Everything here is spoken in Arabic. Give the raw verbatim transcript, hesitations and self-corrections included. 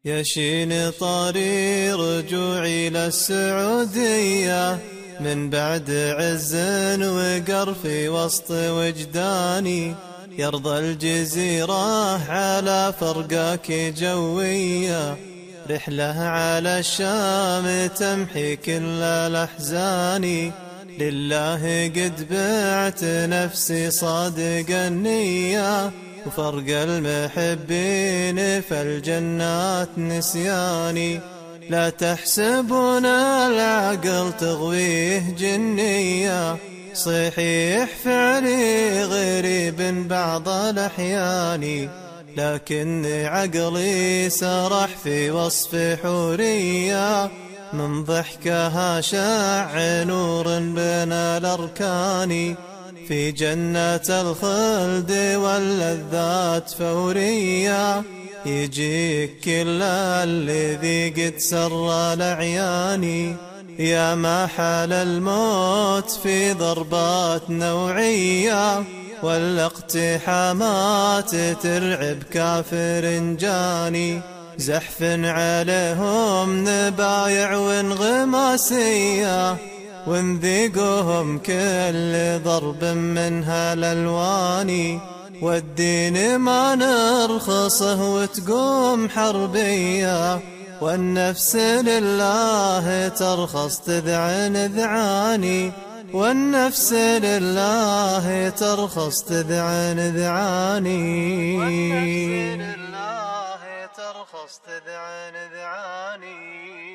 يشين طاري رجوعي للسعودية من بعد عز وقر في وسط وجداني. يرضى الجزيرة على فرقك جوية، رحلة على الشام تمحي كل الأحزان. لله قد بعت نفسي صادق النية، وفرق المحبين فالجنات نسياني. لا تحسبون العقل تغويه جنية، صحيح فعلي غريب بعض الأحيان، لكن عقلي سرح في وصف حورية، من ضحكها شع نور بين الأركان. في جنة الخلد واللذات فورية، يجيك كل الذي قد سر الأعيان. يا ما حال الموت في ضربات نوعية، والاقتحامات ترعب كافر جاني. زحف عليهم نبايع وانغماسية، ونذيقهم كل ضرب منها الألوان. والدين ما نرخصه وتقوم حربية، والنفس لله ترخص تذعن ذعاني. والنفس لله ترخص تذعن ذعاني. ترخص تذعن ذعاني.